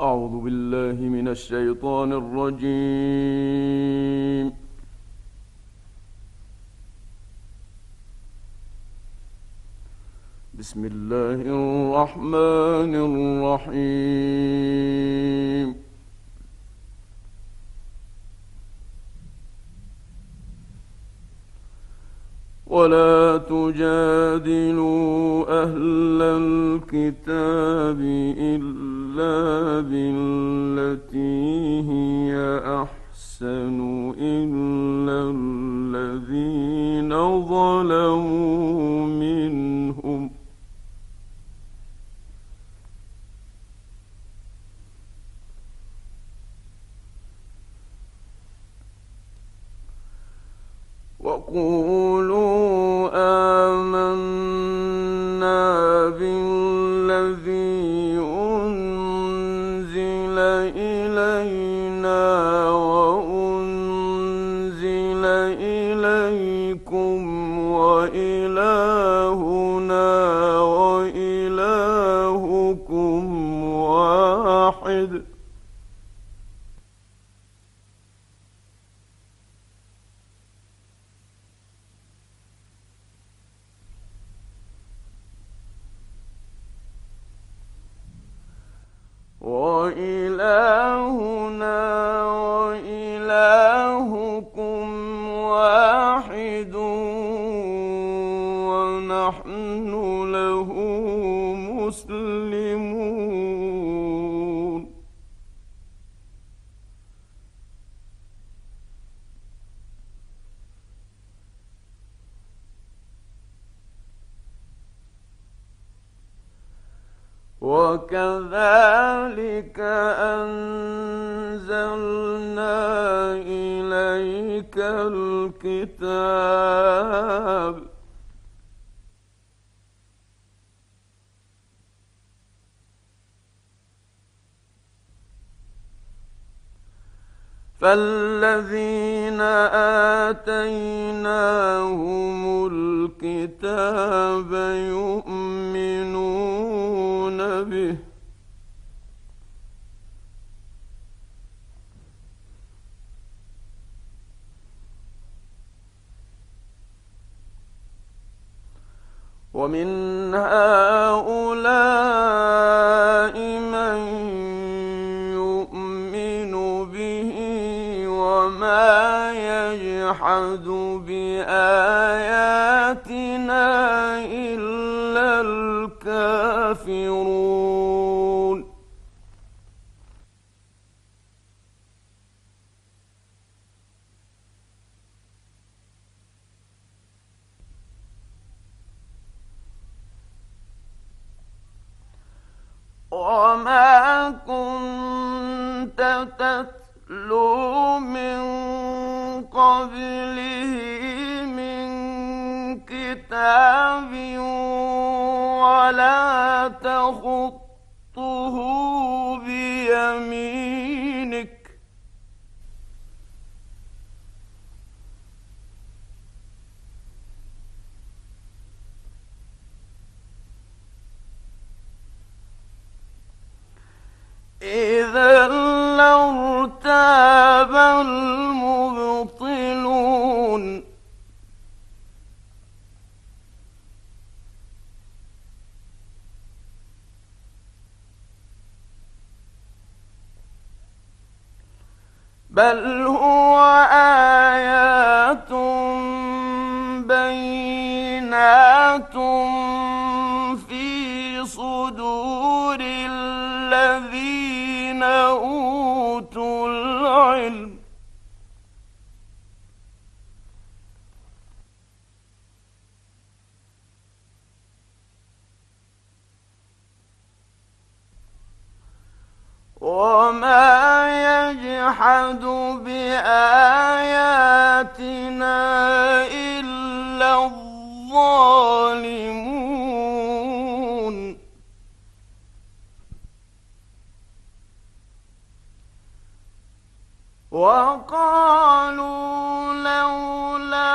أعوذ بالله من الشيطان الرجيم. بسم الله الرحمن الرحيم. ولا تجادلوا أهل الكتاب إلا بالتي هي أحسن إلا الذين ظلموا منهم وقولوا آمنا بالذي أنزل إلينا وأنزل إليكم وإلهنا وإلهكم واحد ونحن له مسلمون. وكذلك أنزلنا إليك الكتاب فالذين آتيناهم الكتاب يؤمنون به ومن هؤلاء من يؤمن به وما يجحد بآياتنا إلا الكافرون. وما كنت تتلو من قبله من كتاب ولا تخطه بيمينك إذا لارتاب المبطلون. بل هو آيات بينات في صدور الذين أوتوا العلم. وما يجحد بآياتنا إلا الظالمون. وقالوا لولا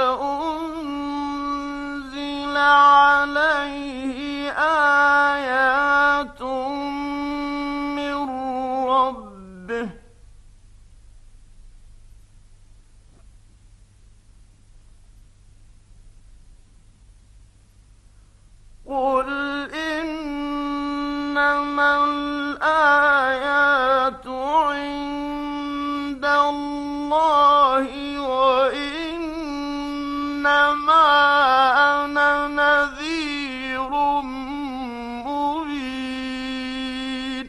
أنزل عليه آيات من ربه قل إنما الآيات عند الله وإنما أنا نذير مبين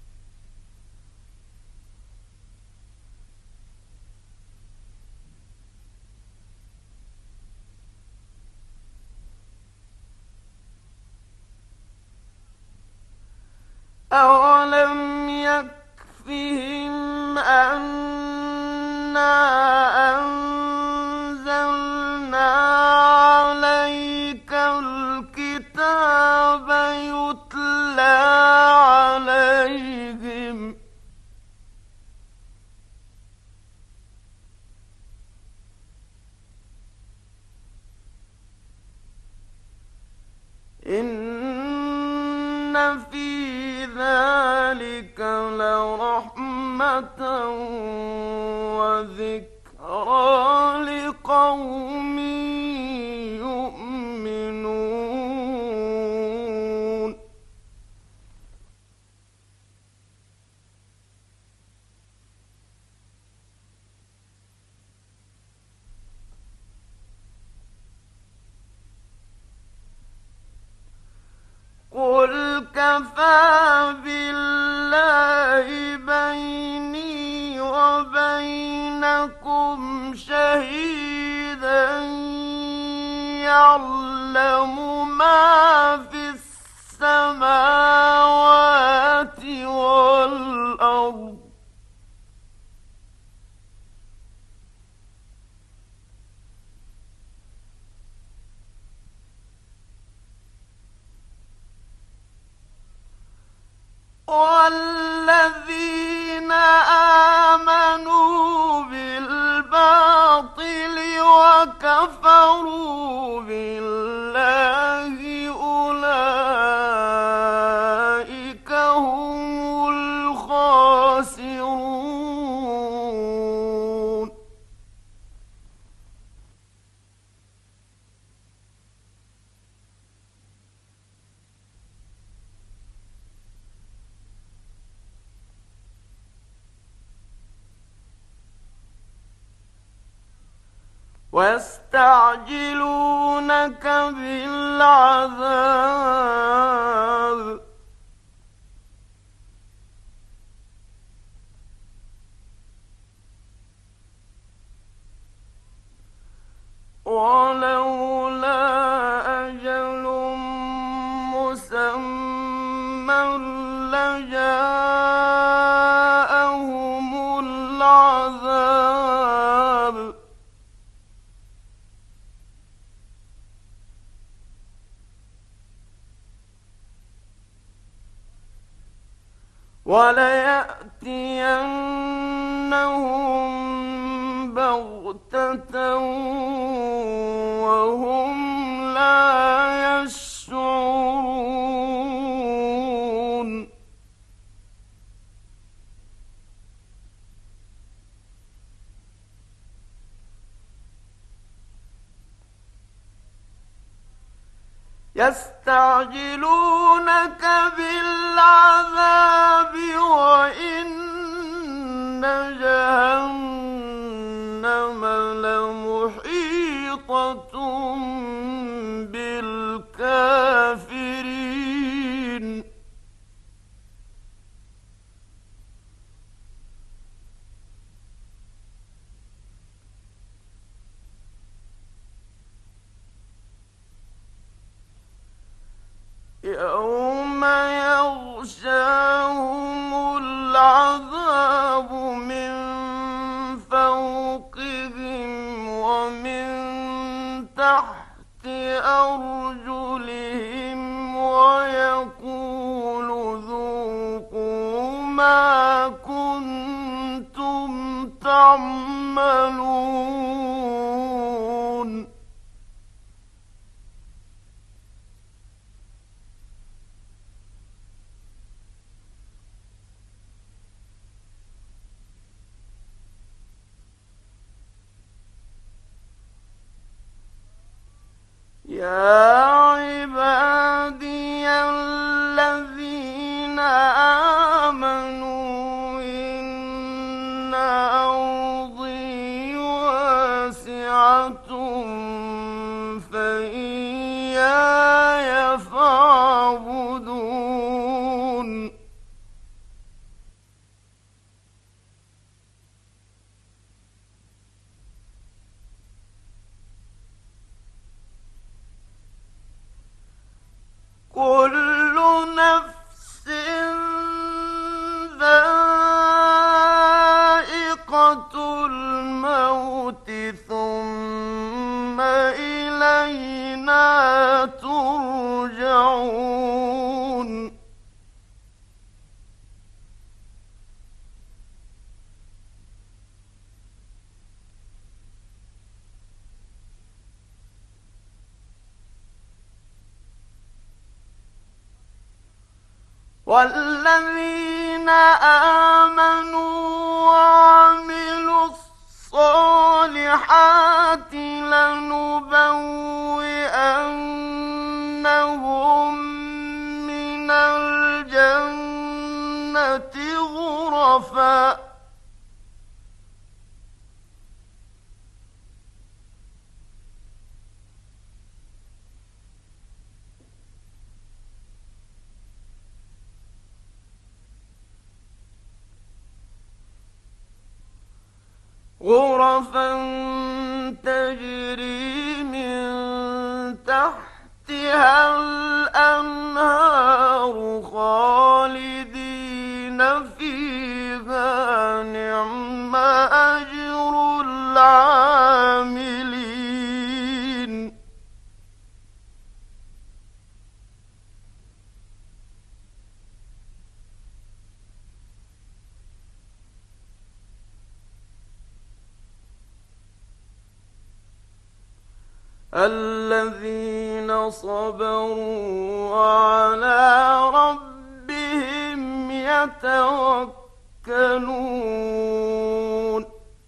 أولم يكفهم أنا أنزلنا عليك الكتاب يتلى عليهم إن في ذلك لرحمة وذكرى لقوم يؤمنون قل كفى بالله بيني وبينكم شهيدا يعلم ما في السماوات والأرض والذين آمنوا بالباطل وكفروا بالله أولئك هم الخاسرون ويستعجلونك بالعذاب ولولا أجل مسمى لجاءهم العذاب وليأتينهم بغتة وهم لا يشعرون يستعجلونك بالعذاب وإن جهنم لمحيطة بالكافرين يوم يغشاهم العذاب من فوقهم ومن تحت أرجلهم ويقول ذوقوا ما كنتم تعملون يا عبادي الذين آمنوا إن أرضي واسعة فإياي فاعبدون كل نفس ذائقة الموت ثم إلينا ترجعون والذين آمنوا وعملوا الصالحات لنبوئنهم من الجنة غرفا تجري من تحتها الأنهار خالدين فيها نعم أجر العاملين الذين صبروا وعلى ربهم يتوكلون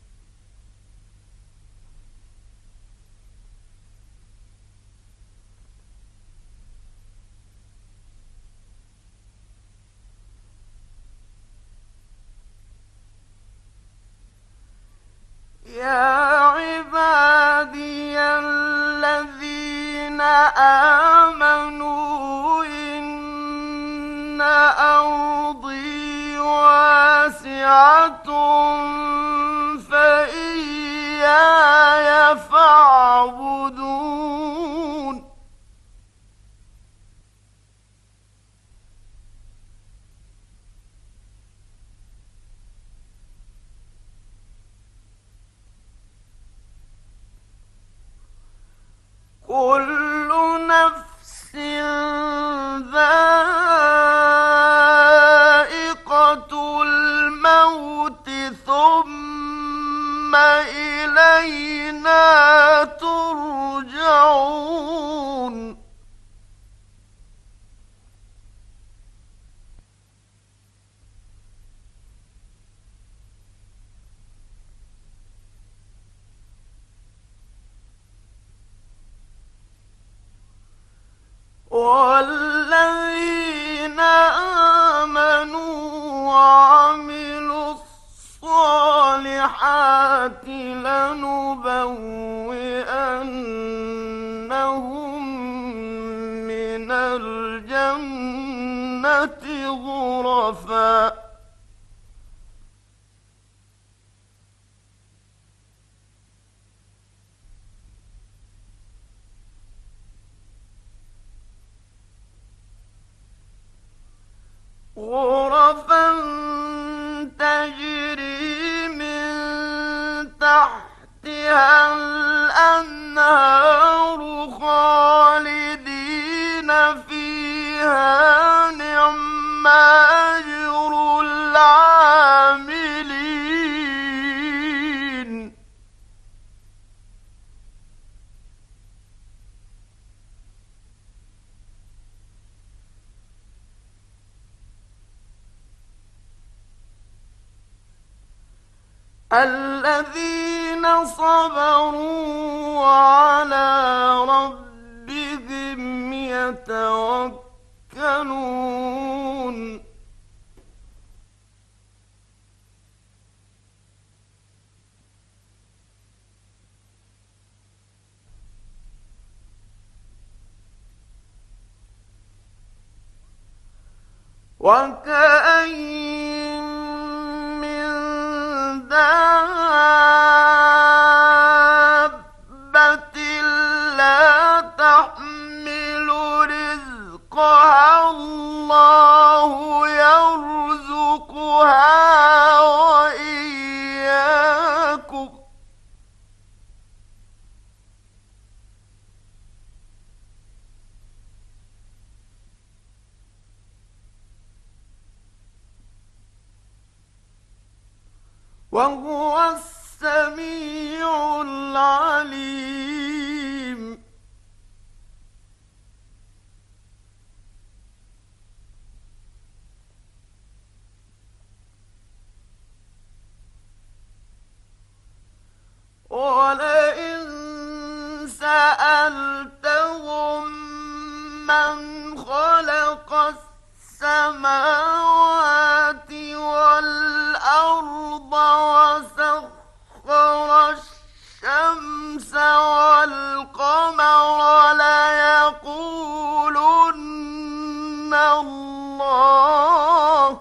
يا عبادي الذين آمنوا إن أرضي واسعة فإياي فاعبدون كل نفس ذائقة الموت ثم إلينا ترجعون والذين آمنوا وعملوا الصالحات لنبوئنهم من الجنة غرفا تجري من تحتها الأنهار خالدين فيها نعم أجر العاملين الذين صبروا وعلى ربهم يتوكلون وكأين من دابة لا تحمل رزقها الله يرزقها وإياكم وهو السميع العليم ولئن سألتهم من خلق السماوات والأرض وسخر الشمس والقمر ليقولن الله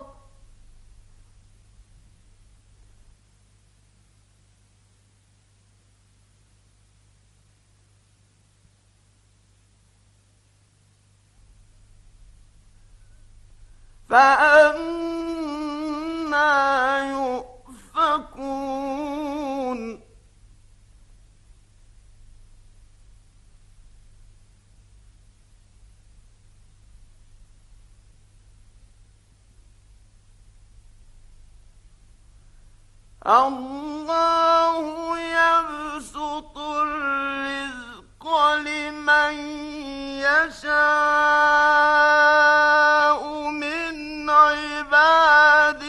فأنى يؤفكون الله يبسط الرزق لمن يشاء من عباده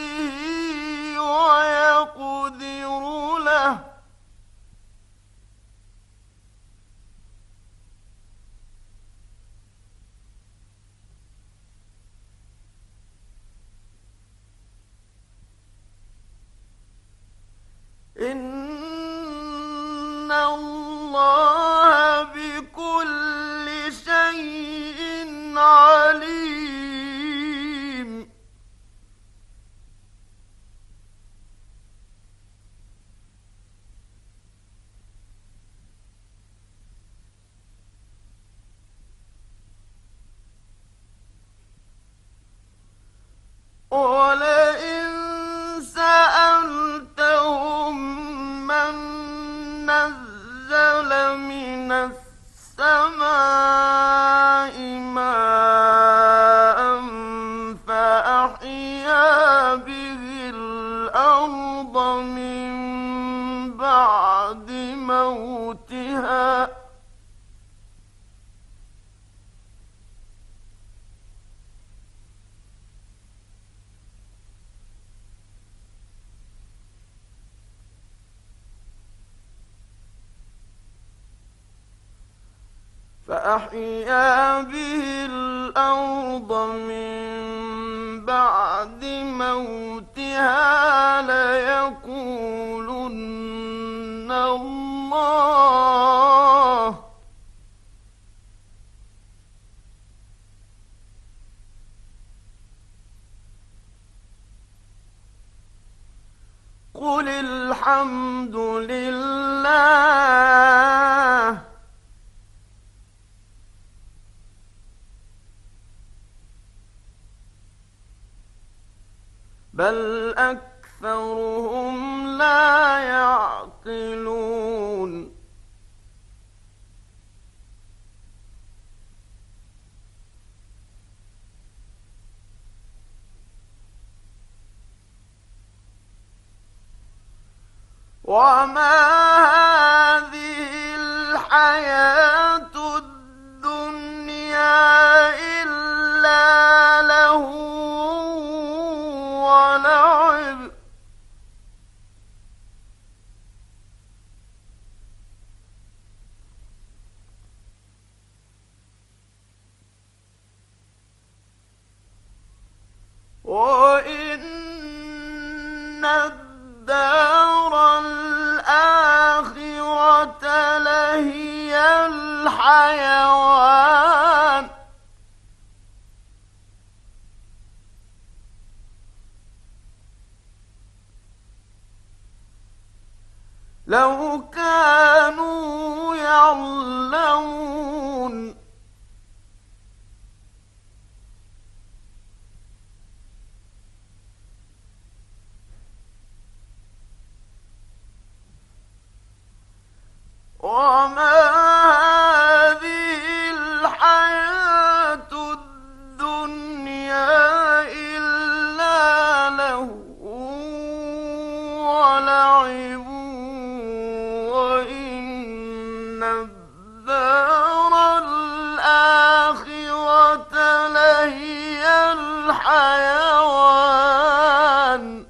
ويقدر له إن الله بكل شيء عليم ولئن سألتهم من نزل من السماء ماء فأحيا به الأرض من بعد موتها فأحيا به الأرض من بعد موتها ليقولن الله قل الحمد لله بل أكثرهم لا يعقلون وما هذه الحياة الدنيا إلا له ولعب وإن الدار الآخرة لهي الحيوان لو كانوا يعلمون وما هذه الحياة الدنيا إلا لهو ولعب وإن الدار الآخرة لهي الحيوان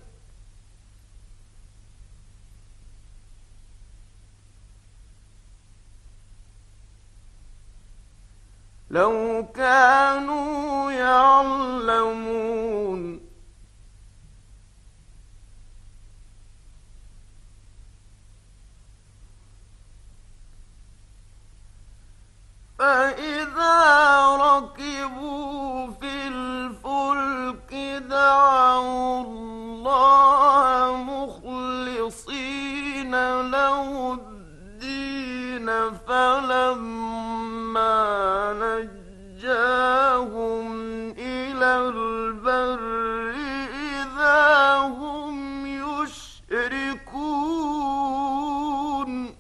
لو كانوا يعلمون فإذا ركبوا في الفلك دعوا الله مخلصين له الدين فلما نجاهم إلى البر إذا هم يشركون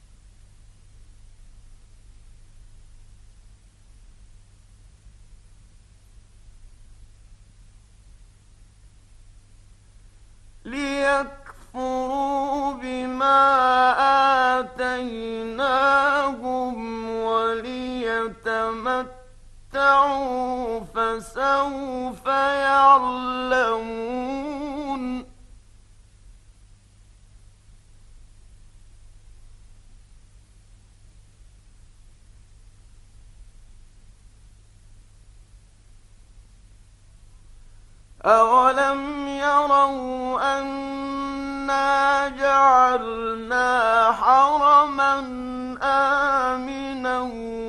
ليكفروا بما آتيناهم وليتمتعوا فسوف يعلمون أولم يروا أنا جعلنا حرما آمنا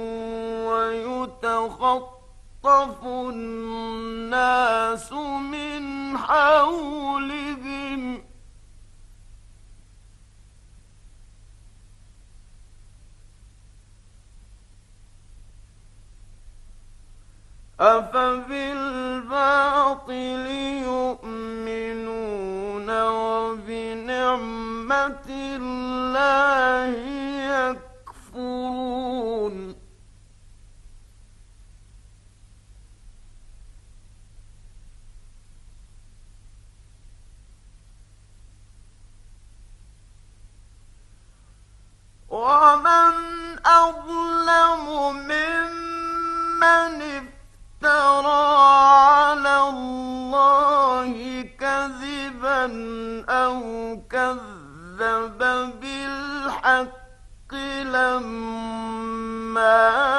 ويتخطف الناس من حولهم أفبالباطل يؤمنون وبنعمة الله يكفرون ومن أظلم ممن افترى على الله كذبا أو كذب بالحق لما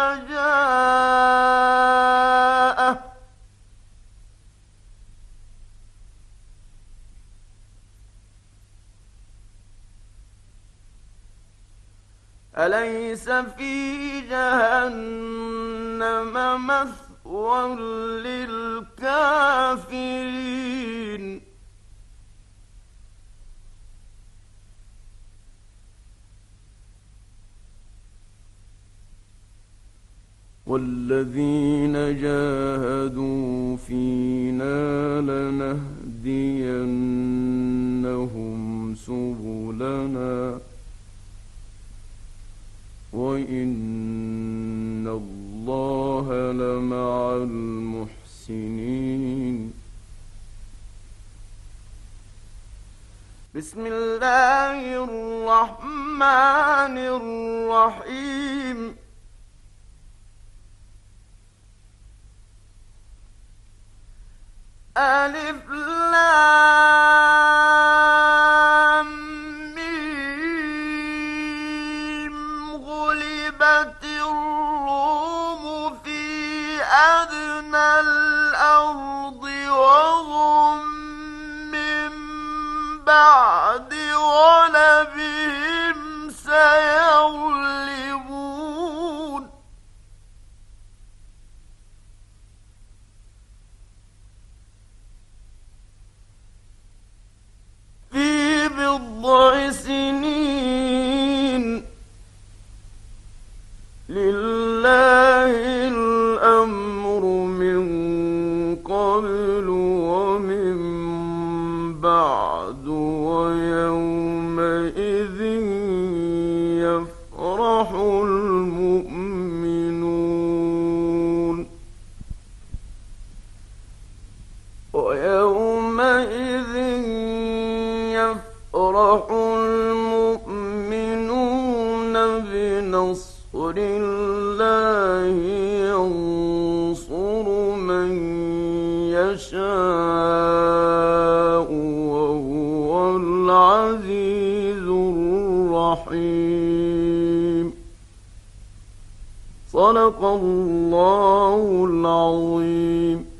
جاءه أليس في جهنم مثوى للكافرين والذين جاهدوا فينا لنهدينهم سبلنا وإن الله لمع المحسنين بسم الله الرحمن الرحيم ألف لام ميم غلبت الروم في أدنى الأرض وهم بعد ويومئذ يفرح المؤمنون ويومئذ يفرح المؤمنون بنصر الله ينصر من يشاء وهو العزيز الرحيم. صدق الله العظيم.